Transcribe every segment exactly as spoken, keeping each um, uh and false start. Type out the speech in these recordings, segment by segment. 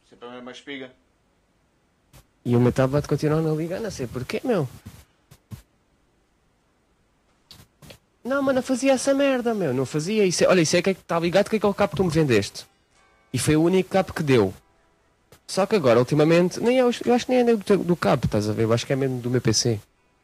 Sempre a mesma espiga. E o meu tablet continua a não ligar, não sei porquê, meu. Não, mas não fazia essa merda, meu. Não fazia isso. Olha, isso é que é que está ligado, que é aquele cabo que tu me vendeste. E foi o único cabo que deu. Só que agora, ultimamente, nem é, eu acho que nem é do, do cabo, estás a ver? Eu acho que é mesmo do meu P C.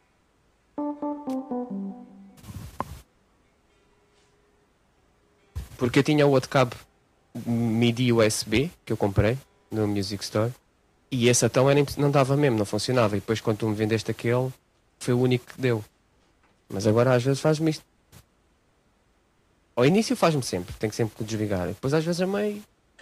Porque eu tinha o outro cabo MIDI U S B que eu comprei no Music Store. E esse então era, não dava mesmo, não funcionava. E depois quando tu me vendeste aquele, foi o único que deu. Mas agora às vezes faz-me isto. Ao início faz-me sempre, tenho que sempre desligar. Depois às vezes a meio.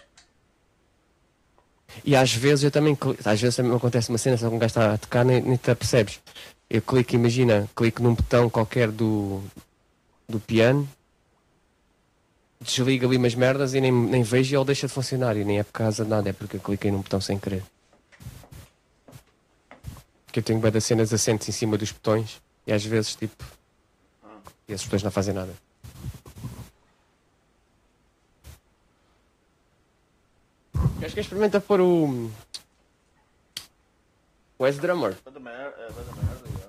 E às vezes eu também, às vezes também acontece uma cena, se algum gajo está a tocar, nem, nem te apercebes. Eu clico, imagina, clico num botão qualquer do, do piano, desliga ali umas merdas e nem, nem vejo e ele deixa de funcionar. E nem é por causa de nada, é porque eu cliquei num botão sem querer. Porque eu tenho bué das cenas assentes em cima dos botões e às vezes tipo. E esses botões não fazem nada. Acho que experimenta pôr o. O S-Drummer. Vai da merda, é, vai da merda, já.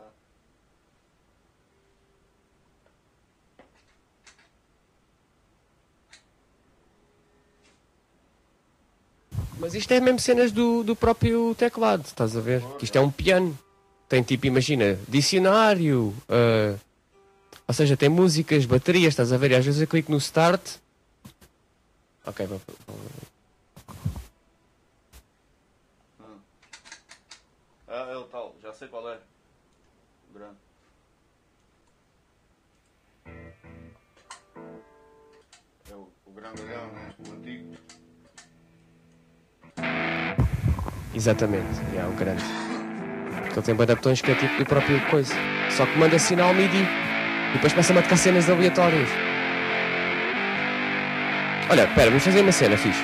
Mas isto é mesmo cenas do, do próprio teclado, estás a ver? Que isto é um piano. Tem tipo, imagina, dicionário, uh, ou seja, tem músicas, baterias, estás a ver? E às vezes eu clico no start. Ok, vou. Hum. Ah, é o tal, já sei qual é. O grande. É o, o grande leão, o antigo. Exatamente, é o grande. Porque ele tem bué de botões que é tipo do próprio coisa. Só que manda sinal MIDI e depois começa a tocar cenas aleatórias. Olha, pera, vamos fazer uma cena fixe.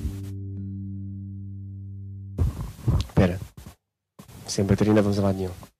Espera. Sem bateria não vamos a lado nenhum.